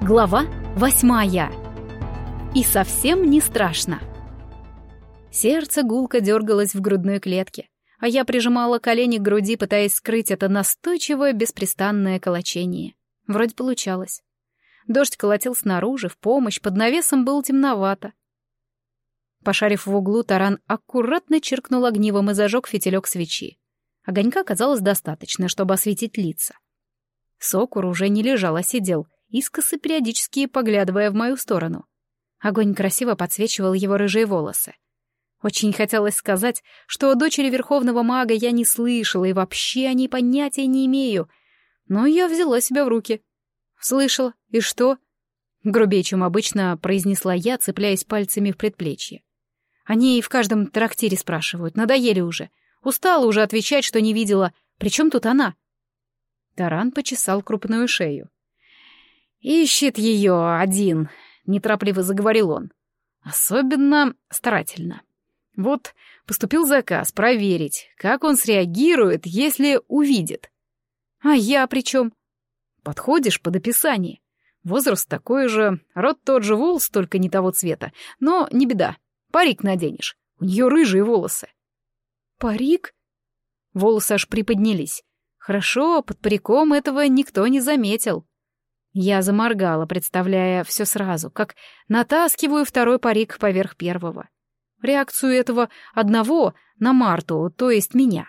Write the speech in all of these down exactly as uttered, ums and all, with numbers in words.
Глава восьмая. И совсем не страшно. Сердце гулко дергалось в грудной клетке, а я прижимала колени к груди, пытаясь скрыть это настойчивое беспрестанное колочение. Вроде получалось. Дождь колотил снаружи, в помощь, под навесом было темновато. Пошарив в углу, Таран аккуратно чиркнул огнивом и зажег фитилек свечи. Огонька казалось достаточно, чтобы осветить лица. Сокур уже не лежал, а сидел, искоса периодически поглядывая в мою сторону. Огонь красиво подсвечивал его рыжие волосы. Очень хотелось сказать, что о дочери верховного мага я не слышала и вообще о ней понятия не имею, но я взяла себя в руки. Слышала, и что? Грубее, чем обычно, произнесла я, цепляясь пальцами в предплечье. Они и в каждом трактире спрашивают, надоели уже. Устала уже отвечать, что не видела. Причем тут она? Таран почесал крупную шею. «Ищет ее один», — неторопливо заговорил он. «Особенно старательно. Вот поступил заказ проверить, как он среагирует, если увидит. А я при чем? Подходишь под описание. Возраст такой же, рот тот же, волос только не того цвета. Но не беда, парик наденешь. У нее рыжие волосы». «Парик?» Волосы аж приподнялись. Хорошо, под париком этого никто не заметил. Я заморгала, представляя все сразу, как натаскиваю второй парик поверх первого. Реакцию этого одного на Марту, то есть меня.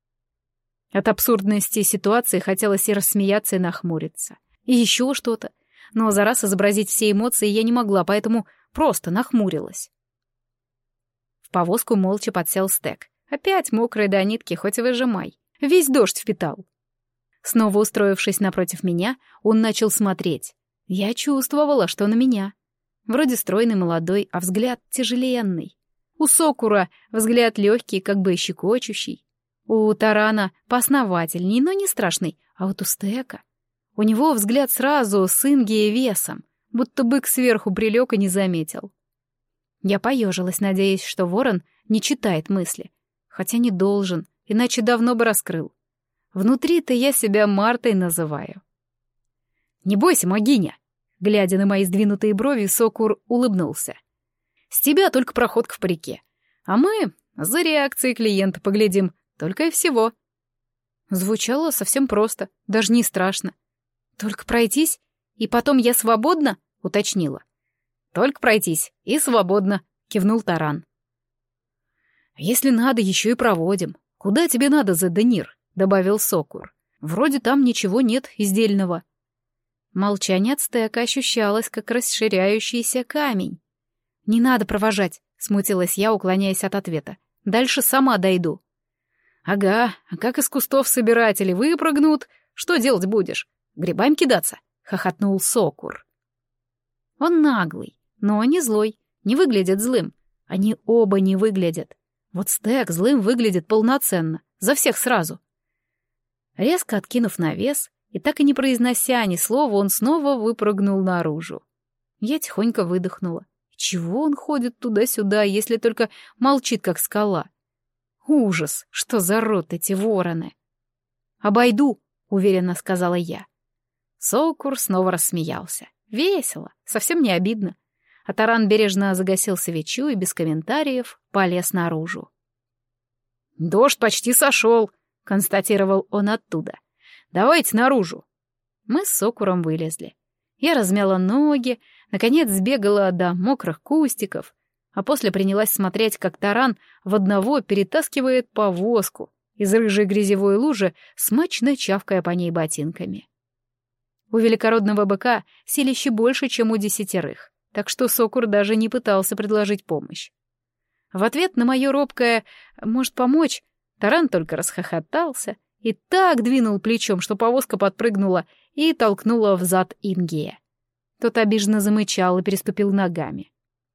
От абсурдности ситуации хотелось и рассмеяться, и нахмуриться. И еще что-то. Но за раз изобразить все эмоции я не могла, поэтому просто нахмурилась. В повозку молча подсел Стек. Опять мокрый до нитки, хоть и выжимай. Весь дождь впитал. Снова устроившись напротив меня, он начал смотреть. Я чувствовала, что на меня. Вроде стройный молодой, а взгляд тяжеленный. У Сокура взгляд легкий, как бы щекочущий. У Тарана поосновательней, но не страшный, а вот у Стека. У него взгляд сразу с Ингией весом, будто бык сверху прилег и не заметил. Я поежилась, надеясь, что ворон не читает мысли. Хотя не должен, иначе давно бы раскрыл. Внутри-то я себя Мартой называю. «Не бойся, могиня!» Глядя на мои сдвинутые брови, Сокур улыбнулся. «С тебя только проходка в парике. А мы за реакцией клиента поглядим, только и всего». Звучало совсем просто, даже не страшно. «Только пройтись, и потом я свободна?» — уточнила. «Только пройтись, и свободно», — кивнул Таран. «Если надо, еще и проводим. Куда тебе надо, Зеденир?» — добавил Сокур. «Вроде там ничего нет издельного». Молчание от Стека ощущалось, как расширяющийся камень. «Не надо провожать», — смутилась я, уклоняясь от ответа. «Дальше сама дойду». «Ага, а как из кустов собиратели выпрыгнут? Что делать будешь? Грибами кидаться?» — хохотнул Сокур. Он наглый, но не злой, не выглядит злым. Они оба не выглядят. Вот Стек злым выглядит полноценно, за всех сразу. Резко откинув навес и так и не произнося ни слова, он снова выпрыгнул наружу. Я тихонько выдохнула. Чего он ходит туда-сюда, если только молчит, как скала? Ужас, что за рот эти вороны! «Обойду», — уверенно сказала я. Сокур снова рассмеялся. Весело, совсем не обидно. А Таран бережно загасил свечу и без комментариев полез наружу. «Дождь почти сошел», — констатировал он оттуда. «Давайте наружу». Мы с Сокуром вылезли. Я размяла ноги, наконец сбегала до мокрых кустиков, а после принялась смотреть, как Таран в одного перетаскивает повозку из рыжей грязевой лужи, смачно чавкая по ней ботинками. У великородного быка силище больше, чем у десятерых, так что Сокур даже не пытался предложить помощь. В ответ на мое робкое «может помочь» Таран только расхохотался и так двинул плечом, что повозка подпрыгнула и толкнула взад Ингия. Тот обиженно замычал и переступил ногами.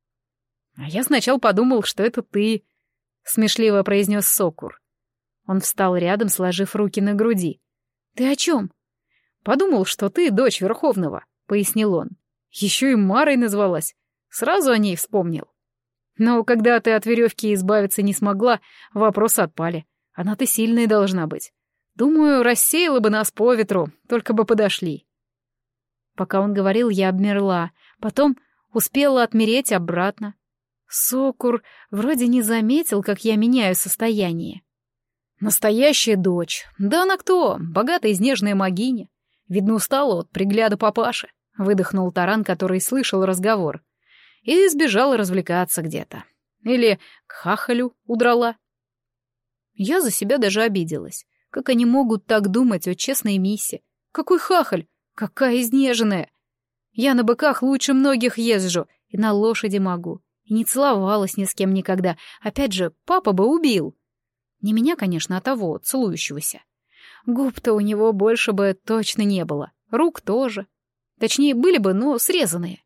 «А я сначала подумал, что это ты», — смешливо произнес Сокур. Он встал рядом, сложив руки на груди. «Ты о чем?» «Подумал, что ты дочь Верховного», — пояснил он. «Еще и Марой назвалась. Сразу о ней вспомнил. Но когда ты от веревки избавиться не смогла, вопросы отпали. Она-то сильная должна быть. Думаю, рассеяла бы нас по ветру, только бы подошли». Пока он говорил, я обмерла, потом успела отмереть обратно. Сокур вроде не заметил, как я меняю состояние. Настоящая дочь. Да она кто? Богатая изнежная могиня. Видно, устала от пригляда папаши. Выдохнул Таран, который слышал разговор. И сбежала развлекаться где-то. Или к хахалю удрала. Я за себя даже обиделась. Как они могут так думать о честной миссе? Какой хахаль? Какая изнеженная! Я на быках лучше многих езжу, и на лошади могу. И не целовалась ни с кем никогда. Опять же, папа бы убил. Не меня, конечно, а того, целующегося. Губ-то у него больше бы точно не было. Рук тоже. Точнее, были бы, но срезанные.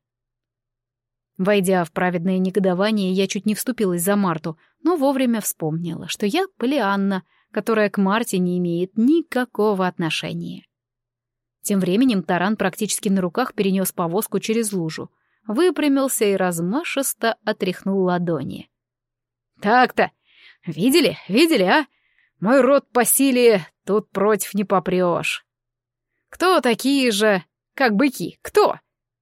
Войдя в праведное негодование, я чуть не вступилась за Марту, но вовремя вспомнила, что я Полианна, которая к Марте не имеет никакого отношения. Тем временем Таран практически на руках перенес повозку через лужу, выпрямился и размашисто отряхнул ладони. «Так-то! Видели, видели, а? Мой род по силе тут против не попрешь. Кто такие же, как быки, кто?»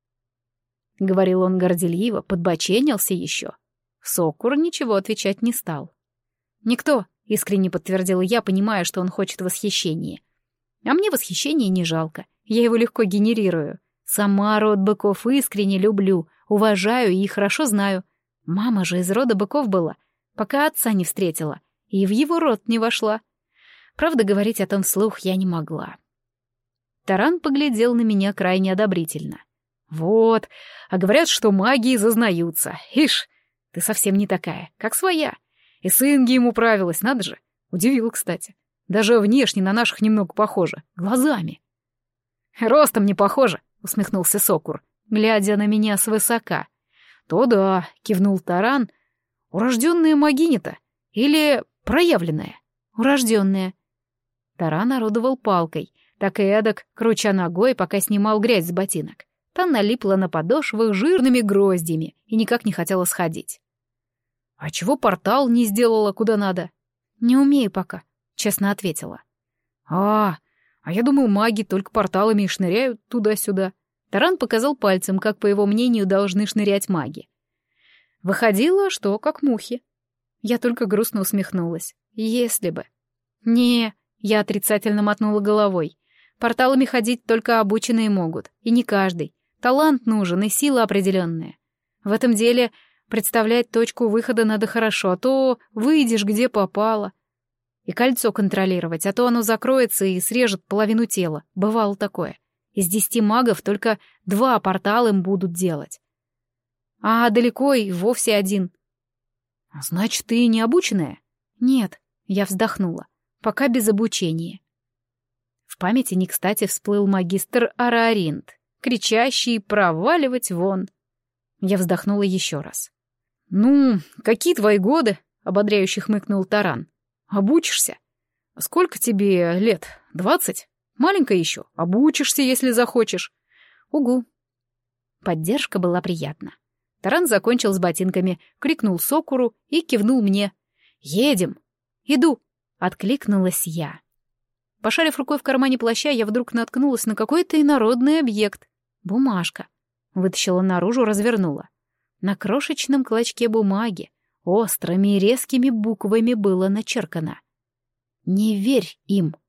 — говорил он горделиво, подбоченился еще. Сокур ничего отвечать не стал. «Никто», — искренне подтвердила я, понимая, что он хочет восхищения. А мне восхищения не жалко, я его легко генерирую. Сама род быков искренне люблю, уважаю и хорошо знаю. Мама же из рода быков была, пока отца не встретила, и в его род не вошла. Правда, говорить о том вслух я не могла. Таран поглядел на меня крайне одобрительно. «Вот, а говорят, что магии зазнаются. Ишь, ты совсем не такая, как своя. И с Инги ему правилась, надо же. Удивила, кстати. Даже внешне на наших немного похожа, глазами». «Ростом не похоже», — усмехнулся Сокур, глядя на меня свысока. «То да», — кивнул Таран. «Урожденная могиня-то? Или проявленная?» «Урожденная». Таран орудовал палкой, так и эдак, круча ногой, пока снимал грязь с ботинок. Та налипла на подошвах жирными гроздями и никак не хотела сходить. «А чего портал не сделала куда надо?» «Не умею пока», — честно ответила. «А, а я думал, маги только порталами и шныряют туда-сюда». Таран показал пальцем, как, по его мнению, должны шнырять маги. Выходило, что как мухи. Я только грустно усмехнулась. Если бы. «Не», — я отрицательно мотнула головой. «Порталами ходить только обученные могут, и не каждый. Талант нужен и сила определенная. В этом деле представлять точку выхода надо хорошо, а то выйдешь где попало. И кольцо контролировать, а то оно закроется и срежет половину тела. Бывало такое. Из десяти магов только два портала им будут делать. А далеко и вовсе один». «Значит, ты не обученная?» «Нет», — я вздохнула. «Пока без обучения». В памяти не кстати всплыл магистр Арааринт, кричащий «проваливать вон». Я вздохнула еще раз. «Ну, какие твои годы?» — ободряюще хмыкнул Таран. «Обучишься? Сколько тебе лет? Двадцать? Маленькая еще. Обучишься, если захочешь». «Угу». Поддержка была приятна. Таран закончил с ботинками, крикнул Сокуру и кивнул мне. «Едем!» «Иду!» — откликнулась я. Пошарив рукой в кармане плаща, я вдруг наткнулась на какой-то инородный объект. Бумажка. Вытащила наружу, развернула. На крошечном клочке бумаги острыми и резкими буквами было начеркано: «Не верь им».